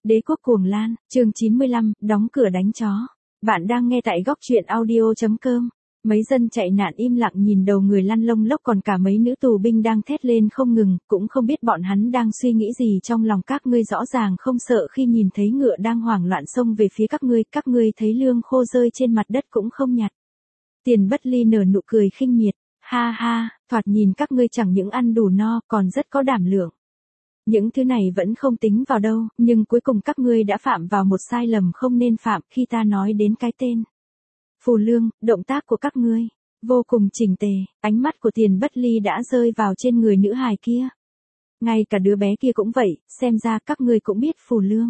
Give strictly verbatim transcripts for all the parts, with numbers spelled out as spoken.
Đế quốc cuồng lan, chương chín mươi lăm, đóng cửa đánh chó. Bạn đang nghe tại góc truyện audio chấm com. Mấy dân chạy nạn im lặng nhìn đầu người lăn lông lốc, còn cả mấy nữ tù binh đang thét lên không ngừng, cũng không biết bọn hắn đang suy nghĩ gì trong lòng. Các ngươi rõ ràng không sợ khi nhìn thấy ngựa đang hoảng loạn xông về phía các ngươi, các ngươi thấy lương khô rơi trên mặt đất cũng không nhặt. Tiền Bất Ly nở nụ cười khinh miệt, ha ha, thoạt nhìn các ngươi chẳng những ăn đủ no, còn rất có đảm lượng. Những thứ này vẫn không tính vào đâu, nhưng cuối cùng các ngươi đã phạm vào một sai lầm không nên phạm khi ta nói đến cái tên. Phù Lương, động tác của các ngươi vô cùng chỉnh tề, ánh mắt của Tiền Bất Ly đã rơi vào trên người nữ hài kia. Ngay cả đứa bé kia cũng vậy, xem ra các ngươi cũng biết Phù Lương.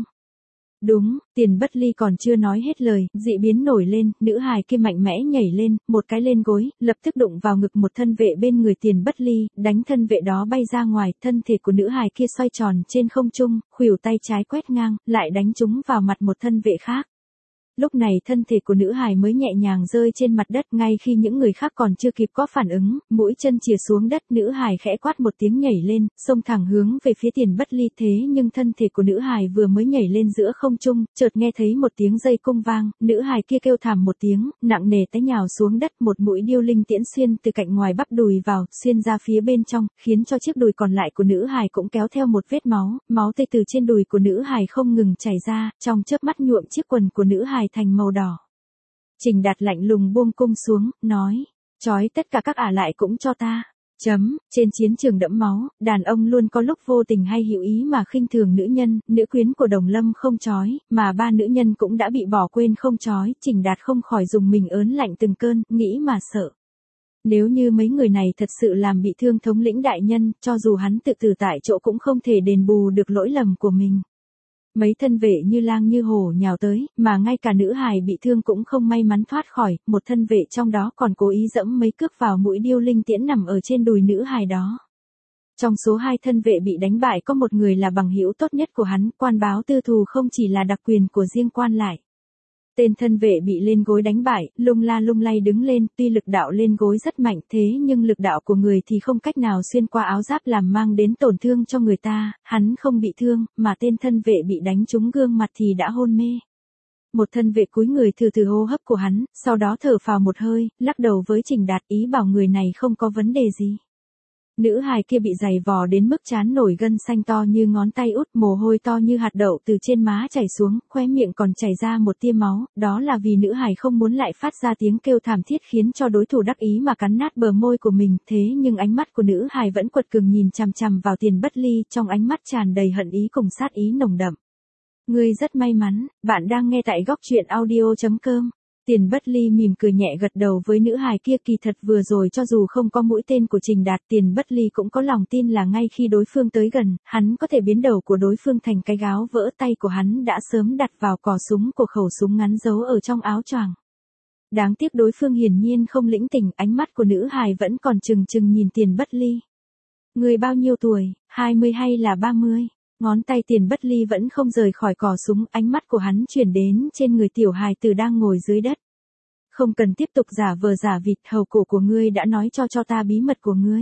Đúng, Tiền Bất Ly còn chưa nói hết lời, dị biến nổi lên, nữ hài kia mạnh mẽ nhảy lên, một cái lên gối, lập tức đụng vào ngực một thân vệ bên người Tiền Bất Ly, đánh thân vệ đó bay ra ngoài, thân thể của nữ hài kia xoay tròn trên không trung, khuỷu tay trái quét ngang, lại đánh trúng vào mặt một thân vệ khác. Lúc này thân thể của nữ hài mới nhẹ nhàng rơi trên mặt đất, ngay khi những người khác còn chưa kịp có phản ứng, mũi chân chìa xuống đất, nữ hài khẽ quát một tiếng nhảy lên, xông thẳng hướng về phía Tiền Bất Ly. Thế nhưng thân thể của nữ hài vừa mới nhảy lên giữa không trung, chợt nghe thấy một tiếng dây cung vang, nữ hài kia kêu thảm một tiếng, nặng nề té nhào xuống đất, một mũi điêu linh tiễn xuyên từ cạnh ngoài bắp đùi vào, xuyên ra phía bên trong, khiến cho chiếc đùi còn lại của nữ hài cũng kéo theo một vết máu, máu tươi từ trên đùi của nữ hài không ngừng chảy ra, trong chớp mắt nhuộm chiếc quần của nữ hài thành màu đỏ. Trình Đạt lạnh lùng buông cung xuống, nói, trói tất cả các ả lại cũng cho ta. Chấm, trên chiến trường đẫm máu, đàn ông luôn có lúc vô tình hay hữu ý mà khinh thường nữ nhân, nữ quyến của Đồng Lâm không trói, mà ba nữ nhân cũng đã bị bỏ quên không trói, Trình Đạt không khỏi dùng mình ớn lạnh từng cơn, nghĩ mà sợ. Nếu như mấy người này thật sự làm bị thương thống lĩnh đại nhân, cho dù hắn tự tử tại chỗ cũng không thể đền bù được lỗi lầm của mình. Mấy thân vệ như lang như hổ nhào tới, mà ngay cả nữ hài bị thương cũng không may mắn thoát khỏi, một thân vệ trong đó còn cố ý dẫm mấy cước vào mũi điêu linh tiễn nằm ở trên đùi nữ hài đó. Trong số hai thân vệ bị đánh bại có một người là bằng hữu tốt nhất của hắn, quan báo tư thù không chỉ là đặc quyền của riêng quan lại. Tên thân vệ bị lên gối đánh bại, lung la lung lay đứng lên, tuy lực đạo lên gối rất mạnh thế nhưng lực đạo của người thì không cách nào xuyên qua áo giáp làm mang đến tổn thương cho người ta, hắn không bị thương, mà tên thân vệ bị đánh trúng gương mặt thì đã hôn mê. Một thân vệ cúi người thử thử hô hấp của hắn, sau đó thở phào một hơi, lắc đầu với Trình Đạt, ý bảo người này không có vấn đề gì. Nữ hài kia bị giày vò đến mức trán nổi gân xanh to như ngón tay út, mồ hôi to như hạt đậu từ trên má chảy xuống, khóe miệng còn chảy ra một tia máu, đó là vì nữ hài không muốn lại phát ra tiếng kêu thảm thiết khiến cho đối thủ đắc ý mà cắn nát bờ môi của mình, thế nhưng ánh mắt của nữ hài vẫn quật cường nhìn chằm chằm vào Tiền Bất Ly, trong ánh mắt tràn đầy hận ý cùng sát ý nồng đậm. Ngươi rất may mắn, bạn đang nghe tại góc truyện audio chấm com. Tiền Bất Ly mỉm cười nhẹ gật đầu với nữ hài kia, kỳ thật vừa rồi cho dù không có mũi tên của Trình Đạt, Tiền Bất Ly cũng có lòng tin là ngay khi đối phương tới gần, hắn có thể biến đầu của đối phương thành cái gáo vỡ, tay của hắn đã sớm đặt vào cò súng của khẩu súng ngắn giấu ở trong áo choàng. Đáng tiếc đối phương hiển nhiên không lĩnh tỉnh, ánh mắt của nữ hài vẫn còn trừng trừng nhìn Tiền Bất Ly. Người bao nhiêu tuổi, hai mươi hay là ba mươi? Ngón tay Tiền Bất Ly vẫn không rời khỏi cò súng, ánh mắt của hắn chuyển đến trên người tiểu hài tử đang ngồi dưới đất. Không cần tiếp tục giả vờ giả vịt, hầu cổ của ngươi đã nói cho cho ta bí mật của ngươi.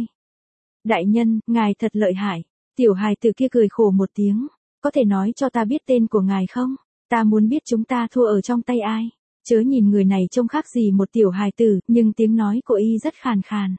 Đại nhân, ngài thật lợi hại. Tiểu hài tử kia cười khổ một tiếng, có thể nói cho ta biết tên của ngài không? Ta muốn biết chúng ta thua ở trong tay ai. Chớ nhìn người này trông khác gì một tiểu hài tử, nhưng tiếng nói của y rất khàn khàn.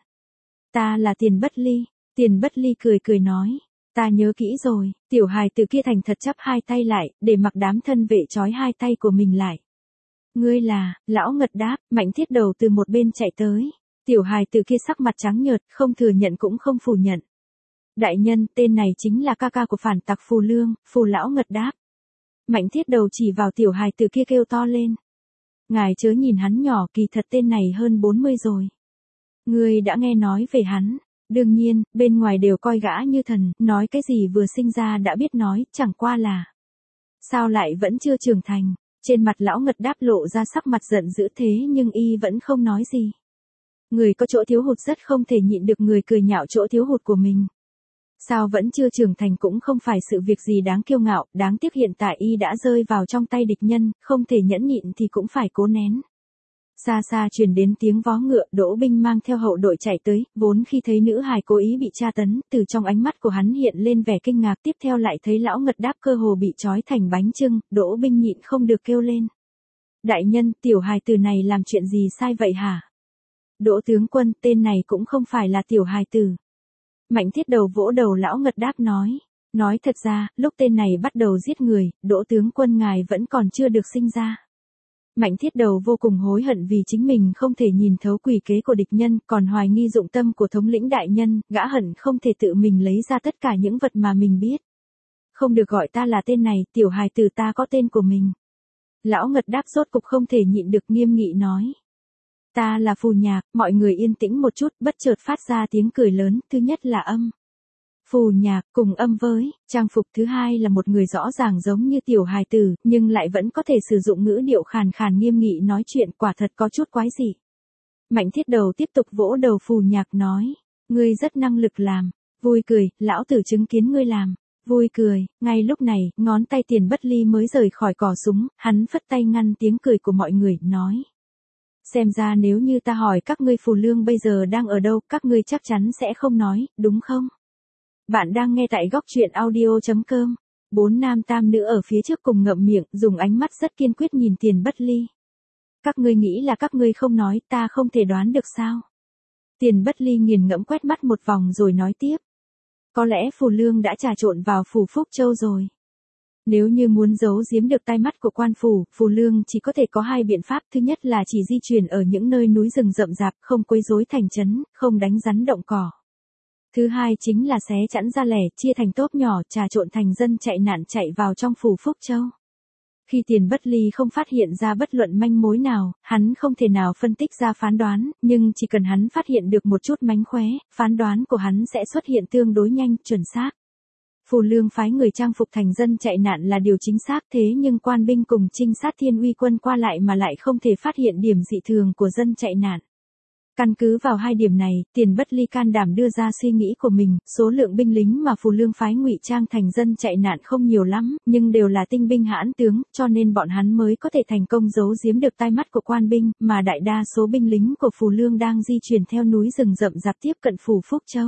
Ta là Tiền Bất Ly. Tiền Bất Ly cười cười nói. Ta nhớ kỹ rồi, tiểu hài tử kia thành thật chắp hai tay lại, để mặc đám thân vệ trói hai tay của mình lại. Ngươi là, lão Ngật đáp, Mạnh Thiết Đầu từ một bên chạy tới. Tiểu hài tử kia sắc mặt trắng nhợt, không thừa nhận cũng không phủ nhận. Đại nhân, tên này chính là ca ca của phản tặc Phù Lương, Phù lão Ngật đáp. Mạnh Thiết Đầu chỉ vào tiểu hài tử kia kêu to lên. Ngài chớ nhìn hắn nhỏ, kỳ thật tên này hơn bốn mươi rồi. Ngươi đã nghe nói về hắn. Đương nhiên, bên ngoài đều coi gã như thần, nói cái gì vừa sinh ra đã biết nói, chẳng qua là. Sao lại vẫn chưa trưởng thành? Trên mặt lão Ngật đáp lộ ra sắc mặt giận dữ, thế nhưng y vẫn không nói gì. Người có chỗ thiếu hụt rất không thể nhịn được người cười nhạo chỗ thiếu hụt của mình. Sao vẫn chưa trưởng thành cũng không phải sự việc gì đáng kiêu ngạo, đáng tiếc hiện tại y đã rơi vào trong tay địch nhân, không thể nhẫn nhịn thì cũng phải cố nén. Xa xa truyền đến tiếng vó ngựa, Đỗ Binh mang theo hậu đội chạy tới, vốn khi thấy nữ hài cố ý bị tra tấn, từ trong ánh mắt của hắn hiện lên vẻ kinh ngạc, tiếp theo lại thấy lão Ngật Đáp cơ hồ bị trói thành bánh chưng, Đỗ Binh nhịn không được kêu lên. Đại nhân, tiểu hài tử này làm chuyện gì sai vậy hả? Đỗ tướng quân, tên này cũng không phải là tiểu hài tử. Mạnh Thiết Đầu vỗ đầu lão Ngật Đáp nói. Nói thật ra, lúc tên này bắt đầu giết người, Đỗ tướng quân ngài vẫn còn chưa được sinh ra. Mạnh Thiết Đầu vô cùng hối hận vì chính mình không thể nhìn thấu quỷ kế của địch nhân, còn hoài nghi dụng tâm của thống lĩnh đại nhân, gã hận không thể tự mình lấy ra tất cả những vật mà mình biết. Không được gọi ta là tên này, tiểu hài tử ta có tên của mình. Lão Ngật Đáp rốt cục không thể nhịn được nghiêm nghị nói. Ta là Phù Nhạc, mọi người yên tĩnh một chút, bất chợt phát ra tiếng cười lớn, thứ nhất là âm. Phù Nhạc cùng âm với, trang phục thứ hai là một người rõ ràng giống như tiểu hài tử, nhưng lại vẫn có thể sử dụng ngữ điệu khàn khàn nghiêm nghị nói chuyện, quả thật có chút quái dị. Mạnh Thiết Đầu tiếp tục vỗ đầu Phù Nhạc nói, ngươi rất năng lực làm, vui cười, lão tử chứng kiến ngươi làm, vui cười, ngay lúc này, ngón tay Tiền Bất Ly mới rời khỏi cò súng, hắn phất tay ngăn tiếng cười của mọi người, nói. Xem ra nếu như ta hỏi các ngươi Phù Lương bây giờ đang ở đâu, các ngươi chắc chắn sẽ không nói, đúng không? Bạn đang nghe tại góc truyện audio chấm com. Bốn nam tam nữ ở phía trước cùng ngậm miệng, dùng ánh mắt rất kiên quyết nhìn Tiền Bất Ly. Các ngươi nghĩ là các ngươi không nói, ta không thể đoán được sao? Tiền Bất Ly nghiền ngẫm quét mắt một vòng rồi nói tiếp. Có lẽ Phù Lương đã trà trộn vào phủ Phúc Châu rồi. Nếu như muốn giấu giếm được tai mắt của quan phủ, Phù Lương chỉ có thể có hai biện pháp. Thứ nhất là chỉ di chuyển ở những nơi núi rừng rậm rạp, không quấy rối thành trấn, không đánh rắn động cỏ. Thứ hai chính là xé chẵn ra lẻ, chia thành tốp nhỏ, trà trộn thành dân chạy nạn chạy vào trong phủ Phúc Châu. Khi Tiền Bất Ly không phát hiện ra bất luận manh mối nào, hắn không thể nào phân tích ra phán đoán, nhưng chỉ cần hắn phát hiện được một chút mánh khóe, phán đoán của hắn sẽ xuất hiện tương đối nhanh, chuẩn xác. Phù Lương phái người trang phục thành dân chạy nạn là điều chính xác, thế nhưng quan binh cùng trinh sát Thiên Uy quân qua lại mà lại không thể phát hiện điểm dị thường của dân chạy nạn. Căn cứ vào hai điểm này, Tiền Bất Ly can đảm đưa ra suy nghĩ của mình, số lượng binh lính mà Phù Lương phái ngụy trang thành dân chạy nạn không nhiều lắm, nhưng đều là tinh binh hãn tướng, cho nên bọn hắn mới có thể thành công giấu giếm được tai mắt của quan binh, mà đại đa số binh lính của Phù Lương đang di chuyển theo núi rừng rậm rạp tiếp cận phủ Phúc Châu.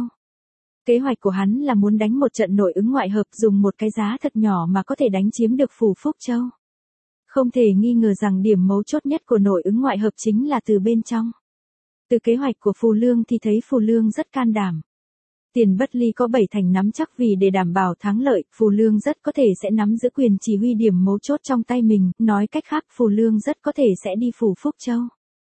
Kế hoạch của hắn là muốn đánh một trận nội ứng ngoại hợp, dùng một cái giá thật nhỏ mà có thể đánh chiếm được phủ Phúc Châu. Không thể nghi ngờ rằng điểm mấu chốt nhất của nội ứng ngoại hợp chính là từ bên trong. Từ kế hoạch của Phù Lương thì thấy Phù Lương rất can đảm. Tiền Bất Ly có bảy thành nắm chắc vì để đảm bảo thắng lợi, Phù Lương rất có thể sẽ nắm giữ quyền chỉ huy điểm mấu chốt trong tay mình, nói cách khác Phù Lương rất có thể sẽ đi phủ Phúc Châu.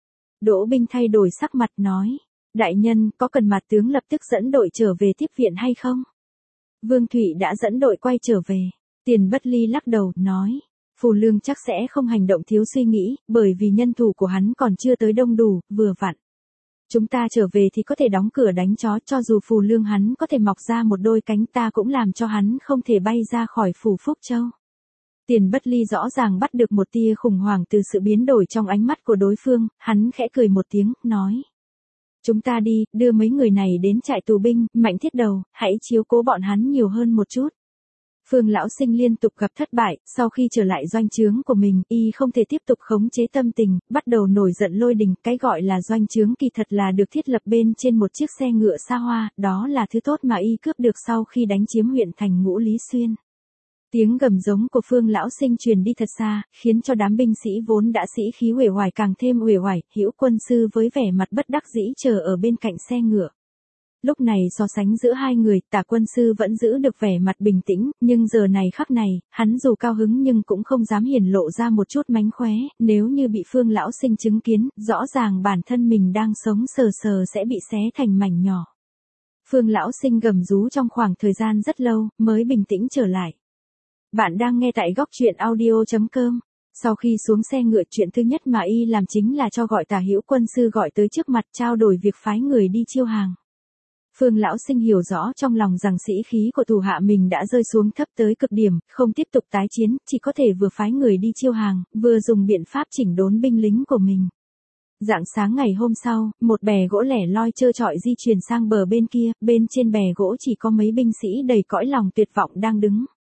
Đỗ Binh thay đổi sắc mặt nói, đại nhân, có cần mặt tướng lập tức dẫn đội trở về tiếp viện hay không? Vương Thụy đã dẫn đội quay trở về. Tiền Bất Ly lắc đầu, nói, Phù Lương chắc sẽ không hành động thiếu suy nghĩ, bởi vì nhân thủ của hắn còn chưa tới đông đủ, vừa vặn. Chúng ta trở về thì có thể đóng cửa đánh chó, cho dù Phù Lương hắn có thể mọc ra một đôi cánh, ta cũng làm cho hắn không thể bay ra khỏi phủ Phúc Châu. Tiền Bất Ly rõ ràng bắt được một tia khủng hoảng từ sự biến đổi trong ánh mắt của đối phương, hắn khẽ cười một tiếng, nói. Chúng ta đi, đưa mấy người này đến trại tù binh, Mạnh Thiết Đầu, hãy chiếu cố bọn hắn nhiều hơn một chút. Phương Lão Sinh liên tục gặp thất bại, sau khi trở lại doanh trướng của mình, y không thể tiếp tục khống chế tâm tình, bắt đầu nổi giận lôi đình, cái gọi là doanh trướng kỳ thật là được thiết lập bên trên một chiếc xe ngựa xa hoa, đó là thứ tốt mà y cướp được sau khi đánh chiếm huyện thành Ngũ Lý Xuyên. Tiếng gầm giống của Phương Lão Sinh truyền đi thật xa, khiến cho đám binh sĩ vốn đã sĩ khí uể oải càng thêm uể oải, Hữu Quân Sư với vẻ mặt bất đắc dĩ chờ ở bên cạnh xe ngựa. Lúc này so sánh giữa hai người, Tả Quân Sư vẫn giữ được vẻ mặt bình tĩnh, nhưng giờ này khắc này, hắn dù cao hứng nhưng cũng không dám hiển lộ ra một chút mánh khóe, nếu như bị Phương Lão Sinh chứng kiến, rõ ràng bản thân mình đang sống sờ sờ sẽ bị xé thành mảnh nhỏ. Phương Lão Sinh gầm rú trong khoảng thời gian rất lâu, mới bình tĩnh trở lại. Bạn đang nghe tại góc truyện audio chấm com. Sau khi xuống xe ngựa, chuyện thứ nhất mà y làm chính là cho gọi Tả Hữu Quân Sư gọi tới trước mặt, trao đổi việc phái người đi chiêu hàng. Phương Lão Sinh hiểu rõ trong lòng rằng sĩ khí của thủ hạ mình đã rơi xuống thấp tới cực điểm, không tiếp tục tái chiến, chỉ có thể vừa phái người đi chiêu hàng, vừa dùng biện pháp chỉnh đốn binh lính của mình. Rạng sáng ngày hôm sau, một bè gỗ lẻ loi trơ trọi di chuyển sang bờ bên kia, bên trên bè gỗ chỉ có mấy binh sĩ đầy cõi lòng tuyệt vọng đang đứng.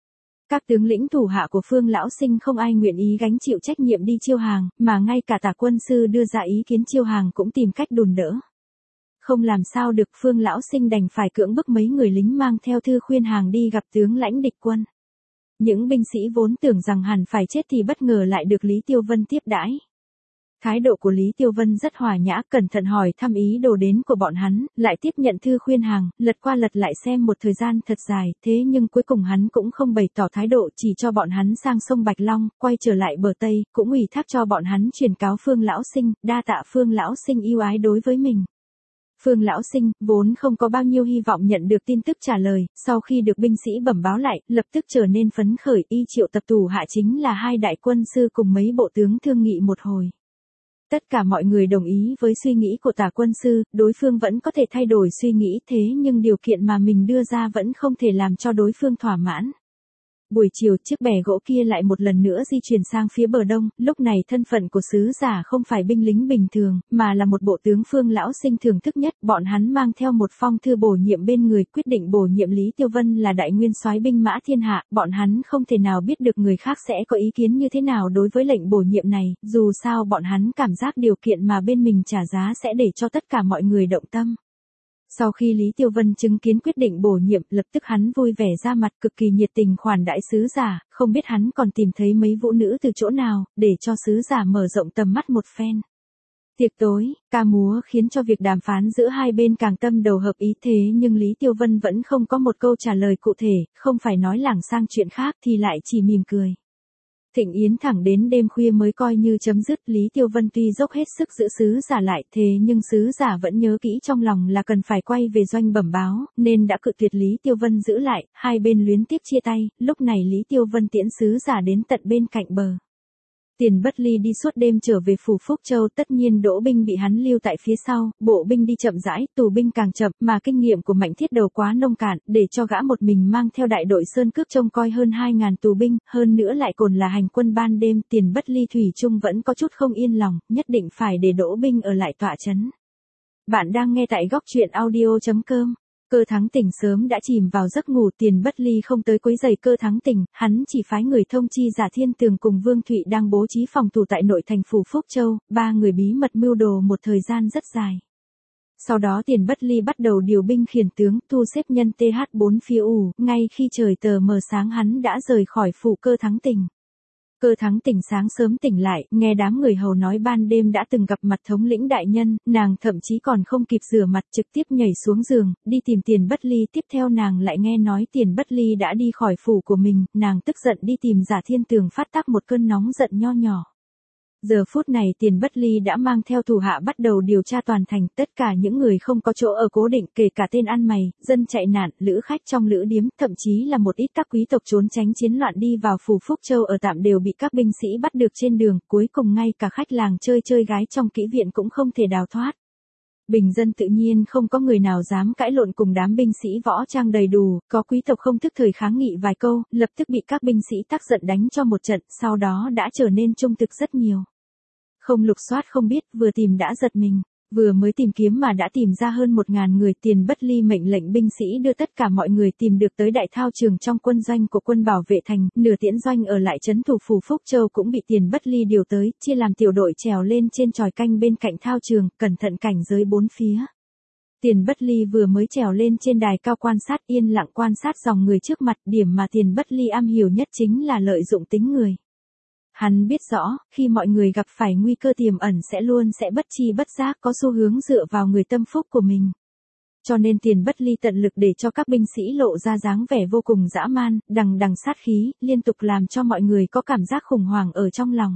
Các tướng lĩnh thủ hạ của Phương Lão Sinh không ai nguyện ý gánh chịu trách nhiệm đi chiêu hàng, mà ngay cả Tả quân sư đưa ra ý kiến chiêu hàng cũng tìm cách đùn đỡ. Không làm sao được, Phương Lão Sinh đành phải cưỡng bức mấy người lính mang theo thư khuyên hàng đi gặp tướng lãnh địch quân. Những binh sĩ vốn tưởng rằng hẳn phải chết thì bất ngờ lại được Lý Tiêu Vân tiếp đãi. Thái độ của Lý Tiêu Vân rất hòa nhã, cẩn thận hỏi thăm ý đồ đến của bọn hắn, lại tiếp nhận thư khuyên hàng, lật qua lật lại xem một thời gian thật dài, thế nhưng cuối cùng hắn cũng không bày tỏ thái độ, chỉ cho bọn hắn sang sông Bạch Long, quay trở lại bờ Tây, cũng ủy thác cho bọn hắn truyền cáo Phương Lão Sinh, đa tạ Phương Lão Sinh ưu ái đối với mình. Phương Lão Sinh, vốn không có bao nhiêu hy vọng nhận được tin tức trả lời, sau khi được binh sĩ bẩm báo lại, lập tức trở nên phấn khởi, y triệu tập tù hạ chính là hai đại quân sư cùng mấy bộ tướng thương nghị một hồi. Tất cả mọi người đồng ý với suy nghĩ của Tả quân sư, đối phương vẫn có thể thay đổi suy nghĩ, thế nhưng điều kiện mà mình đưa ra vẫn không thể làm cho đối phương thỏa mãn. Buổi chiều, chiếc bè gỗ kia lại một lần nữa di chuyển sang phía bờ đông, lúc này thân phận của sứ giả không phải binh lính bình thường, mà là một bộ tướng Phương Lão Sinh thưởng thức nhất, bọn hắn mang theo một phong thư bổ nhiệm bên người, quyết định bổ nhiệm Lý Tiêu Vân là đại nguyên soái binh mã thiên hạ, bọn hắn không thể nào biết được người khác sẽ có ý kiến như thế nào đối với lệnh bổ nhiệm này, dù sao bọn hắn cảm giác điều kiện mà bên mình trả giá sẽ để cho tất cả mọi người động tâm. Sau khi Lý Tiêu Vân chứng kiến quyết định bổ nhiệm, lập tức hắn vui vẻ ra mặt, cực kỳ nhiệt tình khoản đãi sứ giả, không biết hắn còn tìm thấy mấy vũ nữ từ chỗ nào, để cho sứ giả mở rộng tầm mắt một phen. Tiệc tối, ca múa khiến cho việc đàm phán giữa hai bên càng tâm đầu hợp ý, thế nhưng Lý Tiêu Vân vẫn không có một câu trả lời cụ thể, không phải nói lảng sang chuyện khác thì lại chỉ mỉm cười. Thịnh yến thẳng đến đêm khuya mới coi như chấm dứt, Lý Tiêu Vân tuy dốc hết sức giữ sứ giả lại, thế nhưng sứ giả vẫn nhớ kỹ trong lòng là cần phải quay về doanh bẩm báo, nên đã cự tuyệt Lý Tiêu Vân giữ lại, hai bên luyến tiếc chia tay, lúc này Lý Tiêu Vân tiễn sứ giả đến tận bên cạnh bờ. Tiền Bất Ly đi suốt đêm trở về phủ Phúc Châu, tất nhiên đỗ binh bị hắn lưu tại phía sau, bộ binh đi chậm rãi, tù binh càng chậm, mà kinh nghiệm của Mạnh Thiết Đầu quá nông cạn, để cho gã một mình mang theo đại đội sơn cước trông coi hơn hai ngàn tù binh, hơn nữa lại còn là hành quân ban đêm, Tiền Bất Ly thủy chung vẫn có chút không yên lòng, nhất định phải để đỗ binh ở lại tọa trấn. Bạn đang nghe tại góc truyện audio chấm com. Cơ Thắng Tỉnh sớm đã chìm vào giấc ngủ, Tiền Bất Ly không tới quấy rầy Cơ Thắng Tỉnh, hắn chỉ phái người thông chi Giả Thiên Tường cùng Vương Thụy đang bố trí phòng tù tại nội thành phủ Phúc Châu, ba người bí mật mưu đồ một thời gian rất dài. Sau đó Tiền Bất Ly bắt đầu điều binh khiển tướng, thu xếp nhân T H bốn phía ủ, ngay khi trời tờ mờ sáng hắn đã rời khỏi phủ Cơ Thắng Tỉnh. Cơ Thắng Tỉnh sáng sớm tỉnh lại, nghe đám người hầu nói ban đêm đã từng gặp mặt thống lĩnh đại nhân, nàng thậm chí còn không kịp rửa mặt trực tiếp nhảy xuống giường, đi tìm Tiền Bất Ly, tiếp theo nàng lại nghe nói Tiền Bất Ly đã đi khỏi phủ của mình, nàng tức giận đi tìm Giả Thiên Tường phát tác một cơn nóng giận nho nhỏ. Giờ phút này Tiền Bất Ly đã mang theo thủ hạ bắt đầu điều tra toàn thành, tất cả những người không có chỗ ở cố định, kể cả tên ăn mày, dân chạy nạn, lữ khách trong lữ điếm, thậm chí là một ít các quý tộc trốn tránh chiến loạn đi vào phủ Phúc Châu ở tạm đều bị các binh sĩ bắt được trên đường, cuối cùng ngay cả khách làng chơi chơi gái trong kỹ viện cũng không thể đào thoát. Bình dân tự nhiên không có người nào dám cãi lộn cùng đám binh sĩ võ trang đầy đủ, có quý tộc không thức thời kháng nghị vài câu, lập tức bị các binh sĩ tác giận đánh cho một trận, sau đó đã trở nên trung thực rất nhiều. Không lục soát không biết, vừa tìm đã giật mình, vừa mới tìm kiếm mà đã tìm ra hơn một ngàn người. Tiền Bất Ly mệnh lệnh binh sĩ đưa tất cả mọi người tìm được tới đại thao trường trong quân doanh của quân bảo vệ thành, nửa tiễn doanh ở lại trấn thủ phủ Phúc Châu cũng bị Tiền Bất Ly điều tới, chia làm tiểu đội trèo lên trên chòi canh bên cạnh thao trường, cẩn thận cảnh giới bốn phía. Tiền Bất Ly vừa mới trèo lên trên đài cao quan sát, yên lặng quan sát dòng người trước mặt, điểm mà Tiền Bất Ly am hiểu nhất chính là lợi dụng tính người. Hắn biết rõ, khi mọi người gặp phải nguy cơ tiềm ẩn sẽ luôn sẽ bất chi bất giác có xu hướng dựa vào người tâm phúc của mình. Cho nên Tiền Bất Ly tận lực để cho các binh sĩ lộ ra dáng vẻ vô cùng dã man, đằng đằng sát khí, liên tục làm cho mọi người có cảm giác khủng hoảng ở trong lòng.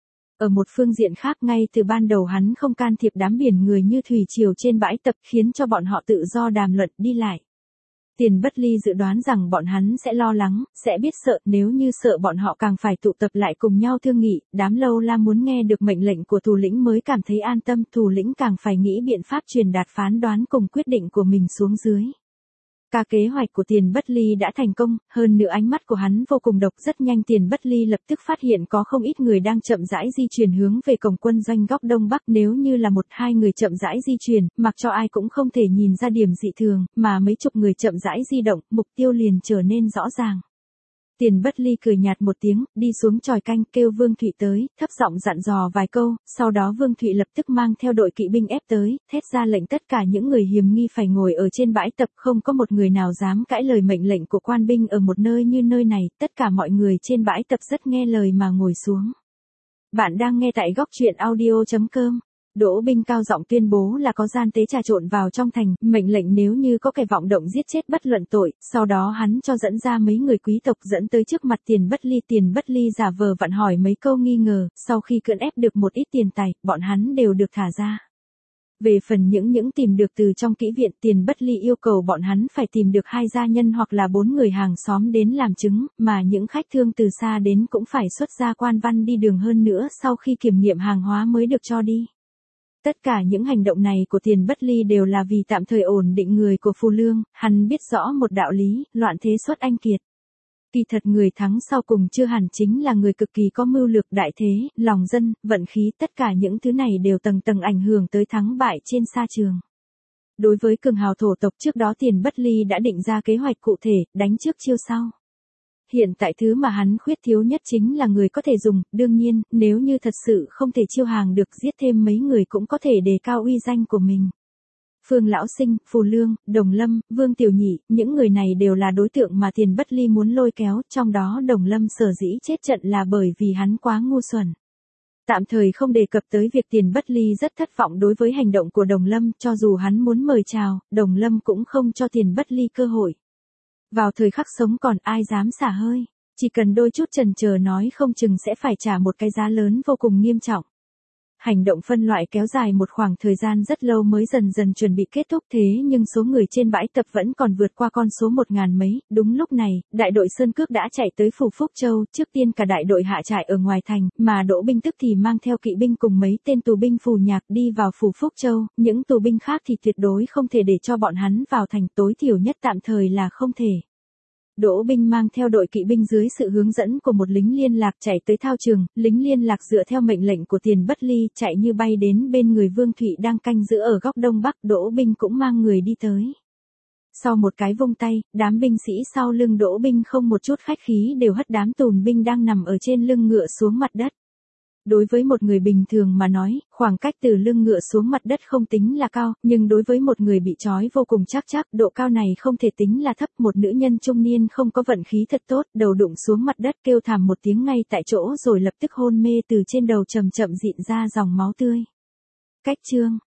Ở một phương diện khác, ngay từ ban đầu hắn không can thiệp đám biển người như thủy triều trên bãi tập, khiến cho bọn họ tự do đàm luận đi lại. Tiền Bất Ly dự đoán rằng bọn hắn sẽ lo lắng, sẽ biết sợ, nếu như sợ bọn họ càng phải tụ tập lại cùng nhau thương nghị, đám lâu la muốn nghe được mệnh lệnh của thủ lĩnh mới cảm thấy an tâm, thủ lĩnh càng phải nghĩ biện pháp truyền đạt phán đoán cùng quyết định của mình xuống dưới. Cả kế hoạch của Tiền Bất Ly đã thành công, hơn nữa ánh mắt của hắn vô cùng độc, rất nhanh Tiền Bất Ly lập tức phát hiện có không ít người đang chậm rãi di chuyển hướng về cổng quân doanh góc đông bắc, nếu như là một hai người chậm rãi di chuyển, mặc cho ai cũng không thể nhìn ra điểm dị thường, mà mấy chục người chậm rãi di động, mục tiêu liền trở nên rõ ràng. Tiền Bất Ly cười nhạt một tiếng, đi xuống chòi canh kêu Vương Thụy tới, thấp giọng dặn dò vài câu, sau đó Vương Thụy lập tức mang theo đội kỵ binh ép tới, thét ra lệnh tất cả những người hiềm nghi phải ngồi ở trên bãi tập, không có một người nào dám cãi lời mệnh lệnh của quan binh ở một nơi như nơi này, tất cả mọi người trên bãi tập rất nghe lời mà ngồi xuống. Bạn đang nghe tại góc truyện audio chấm com. Đỗ Binh cao giọng tuyên bố là có gian tế trà trộn vào trong thành, mệnh lệnh nếu như có kẻ vọng động giết chết bất luận tội, sau đó hắn cho dẫn ra mấy người quý tộc dẫn tới trước mặt Tiền Bất Ly. Tiền Bất Ly giả vờ vặn hỏi mấy câu nghi ngờ, sau khi cưỡng ép được một ít tiền tài, bọn hắn đều được thả ra. Về phần những những tìm được từ trong kỹ viện, Tiền Bất Ly yêu cầu bọn hắn phải tìm được hai gia nhân hoặc là bốn người hàng xóm đến làm chứng, mà những khách thương từ xa đến cũng phải xuất ra quan văn đi đường hơn nữa sau khi kiểm nghiệm hàng hóa mới được cho đi. Tất cả những hành động này của Tiền Bất Ly đều là vì tạm thời ổn định người của Phù Lương, hắn biết rõ một đạo lý, loạn thế xuất anh kiệt. Kỳ thật người thắng sau cùng chưa hẳn chính là người cực kỳ có mưu lược, đại thế, lòng dân, vận khí, tất cả những thứ này đều tầng tầng ảnh hưởng tới thắng bại trên sa trường. Đối với cường hào thổ tộc trước đó Tiền Bất Ly đã định ra kế hoạch cụ thể, đánh trước chiêu sau. Hiện tại thứ mà hắn khuyết thiếu nhất chính là người có thể dùng, đương nhiên, nếu như thật sự không thể chiêu hàng được, giết thêm mấy người cũng có thể đề cao uy danh của mình. Phương Lão Sinh, Phù Lương, Đồng Lâm, Vương Tiểu Nhị, những người này đều là đối tượng mà Tiền Bất Ly muốn lôi kéo, trong đó Đồng Lâm sở dĩ chết trận là bởi vì hắn quá ngu xuẩn. Tạm thời không đề cập tới việc Tiền Bất Ly rất thất vọng đối với hành động của Đồng Lâm, cho dù hắn muốn mời chào, Đồng Lâm cũng không cho Tiền Bất Ly cơ hội. Vào thời khắc sống còn ai dám xả hơi, chỉ cần đôi chút chần chờ nói không chừng sẽ phải trả một cái giá lớn vô cùng nghiêm trọng. Hành động phân loại kéo dài một khoảng thời gian rất lâu mới dần dần chuẩn bị kết thúc, thế nhưng số người trên bãi tập vẫn còn vượt qua con số một ngàn mấy. Đúng lúc này, đại đội Sơn Cước đã chạy tới phủ Phúc Châu, trước tiên cả đại đội hạ trại ở ngoài thành, mà Đỗ Binh tức thì mang theo kỵ binh cùng mấy tên tù binh Phù Nhạc đi vào phủ Phúc Châu, những tù binh khác thì tuyệt đối không thể để cho bọn hắn vào thành, tối thiểu nhất tạm thời là không thể. Đỗ Binh mang theo đội kỵ binh dưới sự hướng dẫn của một lính liên lạc chạy tới thao trường, lính liên lạc dựa theo mệnh lệnh của Tiền Bất Ly chạy như bay đến bên người Vương Thụy đang canh giữ ở góc đông bắc, Đỗ Binh cũng mang người đi tới. Sau một cái vung tay, đám binh sĩ sau lưng Đỗ Binh không một chút khách khí đều hất đám tùn binh đang nằm ở trên lưng ngựa xuống mặt đất. Đối với một người bình thường mà nói, khoảng cách từ lưng ngựa xuống mặt đất không tính là cao, nhưng đối với một người bị trói vô cùng chắc chắc, độ cao này không thể tính là thấp. Một nữ nhân trung niên không có vận khí thật tốt, đầu đụng xuống mặt đất kêu thảm một tiếng ngay tại chỗ rồi lập tức hôn mê, từ trên đầu chậm chậm dịn ra dòng máu tươi. Cách chương